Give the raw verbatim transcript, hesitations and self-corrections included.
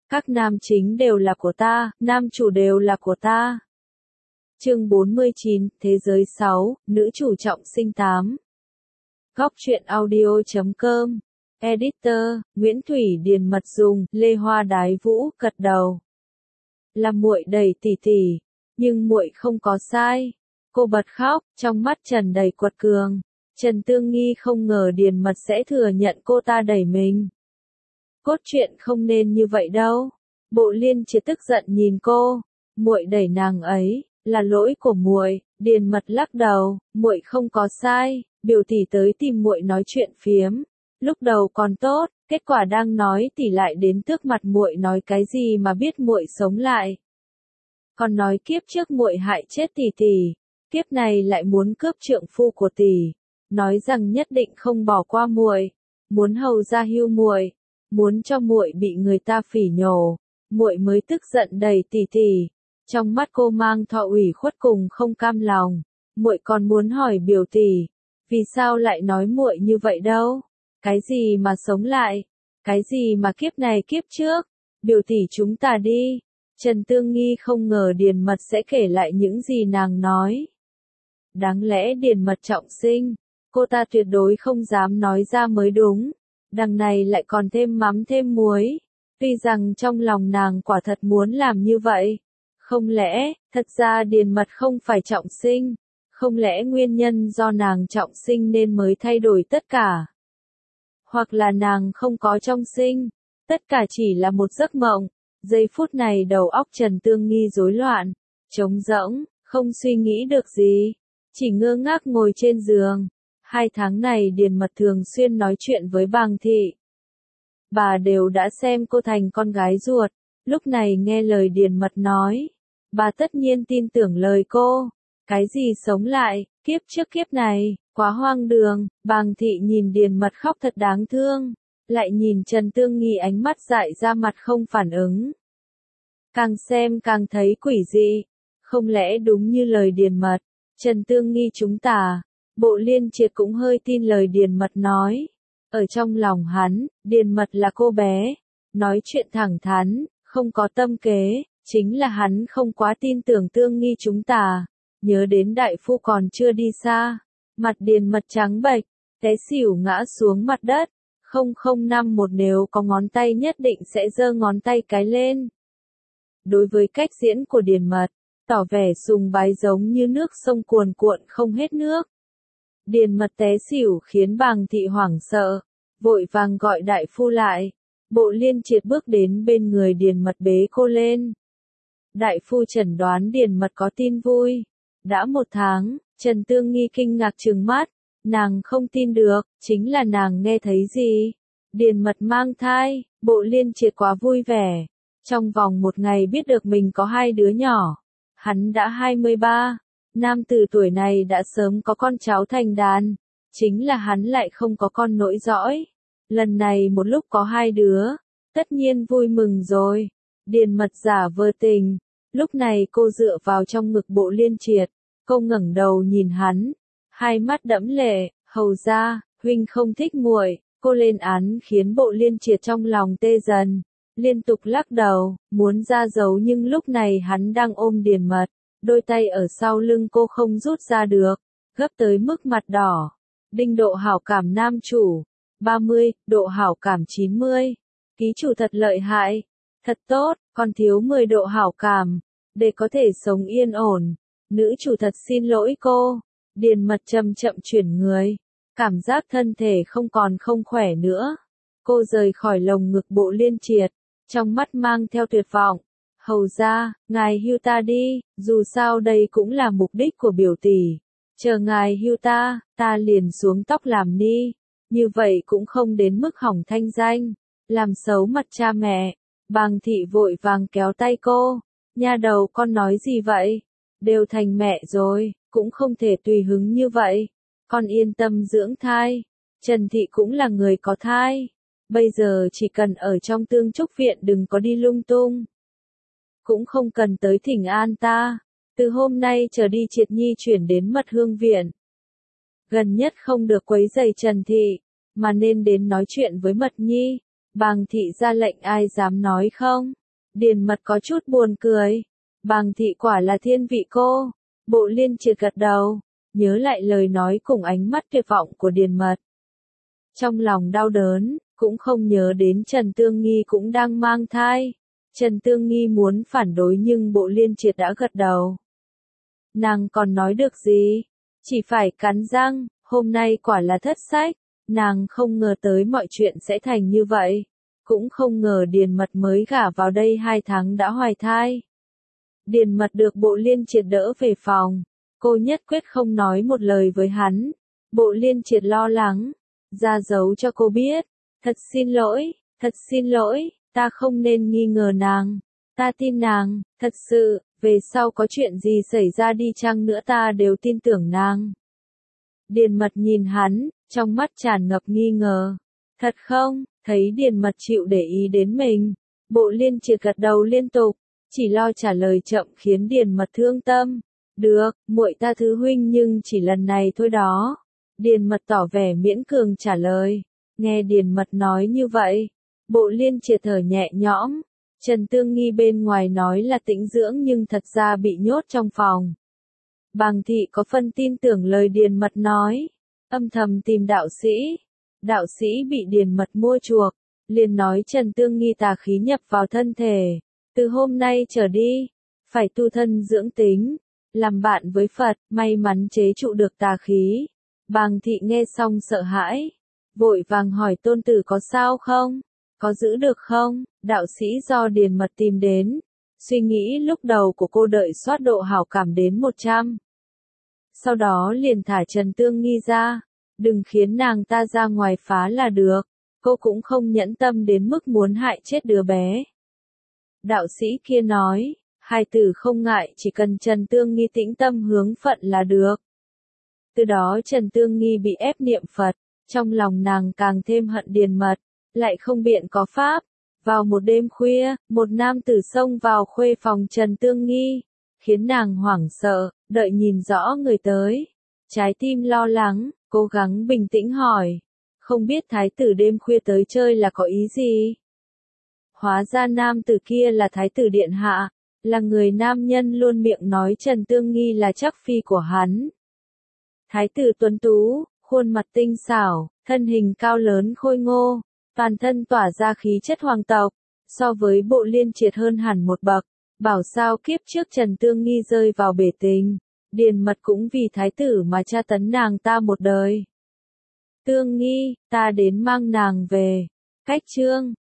Các nam chính đều là của ta, nam chủ đều là của ta. Chương bốn mươi chín, Thế giới sáu, nữ chủ trọng sinh tám. Góc truyện audio chấm com. Editor, Nguyễn Thủy Điền Mật Dùng, Lê Hoa Đái Vũ, cật đầu. Là muội đầy tỉ tỉ, nhưng muội không có sai. Cô bật khóc, trong mắt tràn đầy quật cường. Trần Tương Nghi không ngờ Điền Mật sẽ thừa nhận cô ta đẩy mình. Cốt truyện không nên như vậy đâu. Bộ Liên Triệt tức giận nhìn cô, muội đẩy nàng ấy, là lỗi của muội. Điền Mật lắc đầu, muội không có sai, biểu tỷ tới tìm muội nói chuyện phiếm. Lúc đầu còn tốt, kết quả đang nói tỷ lại đến tước mặt muội nói cái gì mà biết muội sống lại. Còn nói kiếp trước muội hại chết tỷ tỷ, kiếp này lại muốn cướp trượng phu của tỷ, nói rằng nhất định không bỏ qua muội, muốn hầu ra hưu muội, muốn cho muội bị người ta phỉ nhổ, muội mới tức giận đầy tỷ tỷ. Trong mắt cô mang thọ ủy khuất cùng không cam lòng, muội còn muốn hỏi biểu tỷ, vì sao lại nói muội như vậy đâu? Cái gì mà sống lại? Cái gì mà kiếp này kiếp trước? Biểu tỷ chúng ta đi. Trần Tương Nghi không ngờ Điền Mật sẽ kể lại những gì nàng nói. Đáng lẽ Điền Mật trọng sinh, cô ta tuyệt đối không dám nói ra mới đúng. Đằng này lại còn thêm mắm thêm muối. Tuy rằng trong lòng nàng quả thật muốn làm như vậy. Không lẽ, thật ra Điền Mật không phải trọng sinh? Không lẽ nguyên nhân do nàng trọng sinh nên mới thay đổi tất cả? Hoặc là nàng không có trong sinh, tất cả chỉ là một giấc mộng. Giây phút này đầu óc Trần Tương Nghi rối loạn, trống rỗng, không suy nghĩ được gì, chỉ ngơ ngác ngồi trên giường. Hai tháng này Điền Mật thường xuyên nói chuyện với Bàng Thị. Bà đều đã xem cô thành con gái ruột, lúc này nghe lời Điền Mật nói, bà tất nhiên tin tưởng lời cô. Cái gì sống lại, kiếp trước kiếp này, quá hoang đường. Bàng Thị nhìn Điền Mật khóc thật đáng thương, lại nhìn Trần Tương Nghi ánh mắt dại ra mặt không phản ứng. Càng xem càng thấy quỷ dị, không lẽ đúng như lời Điền Mật, Trần Tương Nghi chúng ta. Bộ Liên Triệt cũng hơi tin lời Điền Mật nói. Ở trong lòng hắn, Điền Mật là cô bé, nói chuyện thẳng thắn, không có tâm kế, chính là hắn không quá tin tưởng Tương Nghi chúng ta. Nhớ đến đại phu còn chưa đi xa, mặt Điền Mật trắng bệch, té xỉu ngã xuống mặt đất. Không không năm một nếu có ngón tay nhất định sẽ giơ ngón tay cái lên. Đối với cách diễn của Điền Mật, tỏ vẻ sùng bái giống như nước sông cuồn cuộn không hết nước. Điền Mật té xỉu khiến Bàng Thị hoảng sợ, vội vàng gọi đại phu lại. Bộ Liên Triệt bước đến bên người Điền Mật bế cô lên. Đại phu chẩn đoán Điền Mật có tin vui. Đã một tháng, Trần Tương Nghi kinh ngạc trừng mắt, nàng không tin được, chính là nàng nghe thấy gì? Điền Mật mang thai. Bộ Liên Triệt quá vui vẻ. Trong vòng một ngày biết được mình có hai đứa nhỏ. Hắn đã hai mươi ba. Nam tử tuổi này đã sớm có con cháu thành đàn. Chính là hắn lại không có con nối dõi. Lần này một lúc có hai đứa. Tất nhiên vui mừng rồi. Điền Mật giả vờ tình. Lúc này cô dựa vào trong ngực Bộ Liên Triệt. Cô ngẩng đầu nhìn hắn. Hai mắt đẫm lệ, hầu ra, huynh không thích muội. Cô lên án khiến Bộ Liên Triệt trong lòng tê dần. Liên tục lắc đầu, muốn ra dấu nhưng lúc này hắn đang ôm Điền Mật. Đôi tay ở sau lưng cô không rút ra được, gấp tới mức mặt đỏ. Đinh độ hảo cảm nam chủ, ba mươi, độ hảo cảm chín mươi. Ký chủ thật lợi hại, thật tốt, còn thiếu mười độ hảo cảm, để có thể sống yên ổn. Nữ chủ thật xin lỗi cô. Điền Mật chậm chậm chuyển người, cảm giác thân thể không còn không khỏe nữa. Cô rời khỏi lồng ngực Bộ Liên Triệt, trong mắt mang theo tuyệt vọng. Hầu ra, ngài hưu ta đi, dù sao đây cũng là mục đích của biểu tỷ. Chờ ngài hưu ta, ta liền xuống tóc làm ni. Như vậy cũng không đến mức hỏng thanh danh, làm xấu mặt cha mẹ. Bàng Thị vội vàng kéo tay cô. Nha đầu con nói gì vậy? Đều thành mẹ rồi, cũng không thể tùy hứng như vậy. Con yên tâm dưỡng thai. Trần Thị cũng là người có thai. Bây giờ chỉ cần ở trong Tương Trúc Viện đừng có đi lung tung. Cũng không cần tới thỉnh an ta. Từ hôm nay trở đi Triệt Nhi chuyển đến Mật Hương Viện. Gần nhất không được quấy rầy Trần Thị, mà nên đến nói chuyện với Mật Nhi. Bàng Thị ra lệnh ai dám nói không? Điền Mật có chút buồn cười. Bàng thị quả là thiên vị cô. Bộ Liên Triệt gật đầu, nhớ lại lời nói cùng ánh mắt tuyệt vọng của Điền Mật. Trong lòng đau đớn, cũng không nhớ đến Trần Tương Nghi cũng đang mang thai. Trần Tương Nghi muốn phản đối nhưng Bộ Liên Triệt đã gật đầu. Nàng còn nói được gì? Chỉ phải cắn răng, hôm nay quả là thất sách. Nàng không ngờ tới mọi chuyện sẽ thành như vậy. Cũng không ngờ Điền Mật mới gả vào đây hai tháng đã hoài thai. Điền Mật được Bộ Liên Triệt đỡ về phòng. Cô nhất quyết không nói một lời với hắn. Bộ Liên Triệt lo lắng. Ra dấu cho cô biết. Thật xin lỗi, thật xin lỗi, ta không nên nghi ngờ nàng. Ta tin nàng, thật sự, về sau có chuyện gì xảy ra đi chăng nữa ta đều tin tưởng nàng. Điền Mật nhìn hắn, trong mắt tràn ngập nghi ngờ. Thật không? Thấy Điền Mật chịu để ý đến mình. Bộ Liên Triệt gật đầu liên tục, chỉ lo trả lời chậm khiến Điền Mật thương tâm. Được, muội ta thứ huynh nhưng chỉ lần này thôi đó. Điền Mật tỏ vẻ miễn cường trả lời. Nghe Điền Mật nói như vậy, Bộ Liên Triệt thở nhẹ nhõm. Trần Tương Nghi bên ngoài nói là tĩnh dưỡng nhưng thật ra bị nhốt trong phòng. Bàng thị có phân tin tưởng lời Điền Mật nói, âm thầm tìm đạo sĩ. Đạo sĩ bị Điền Mật mua chuộc, liền nói Trần Tương Nghi tà khí nhập vào thân thể. Từ hôm nay trở đi, phải tu thân dưỡng tính, làm bạn với Phật, may mắn chế trụ được tà khí. Bàng thị nghe xong sợ hãi, vội vàng hỏi tôn tử có sao không? Có giữ được không? Đạo sĩ do Điền Mật tìm đến. Suy nghĩ lúc đầu của cô đợi soát độ hảo cảm đến một trăm. Sau đó liền thả Trần Tương Nghi ra. Đừng khiến nàng ta ra ngoài phá là được. Cô cũng không nhẫn tâm đến mức muốn hại chết đứa bé. Đạo sĩ kia nói, hai tử không ngại chỉ cần Trần Tương Nghi tĩnh tâm hướng Phật là được. Từ đó Trần Tương Nghi bị ép niệm Phật. Trong lòng nàng càng thêm hận Điền Mật, lại không biện có pháp. Vào một đêm khuya, một nam tử xông vào khuê phòng Trần Tương Nghi, khiến nàng hoảng sợ, đợi nhìn rõ người tới. Trái tim lo lắng, cố gắng bình tĩnh hỏi, không biết thái tử đêm khuya tới chơi là có ý gì? Hóa ra nam tử kia là thái tử điện hạ, là người nam nhân luôn miệng nói Trần Tương Nghi là chắc phi của hắn. Thái tử tuấn tú, khuôn mặt tinh xảo, thân hình cao lớn khôi ngô, toàn thân tỏa ra khí chất hoàng tộc, so với Bộ Liên Triệt hơn hẳn một bậc. Bảo sao kiếp trước Trần Tương Nghi rơi vào bể tình, Điền Mật cũng vì thái tử mà tra tấn nàng ta một đời. Tương Nghi, ta đến mang nàng về. Cách chương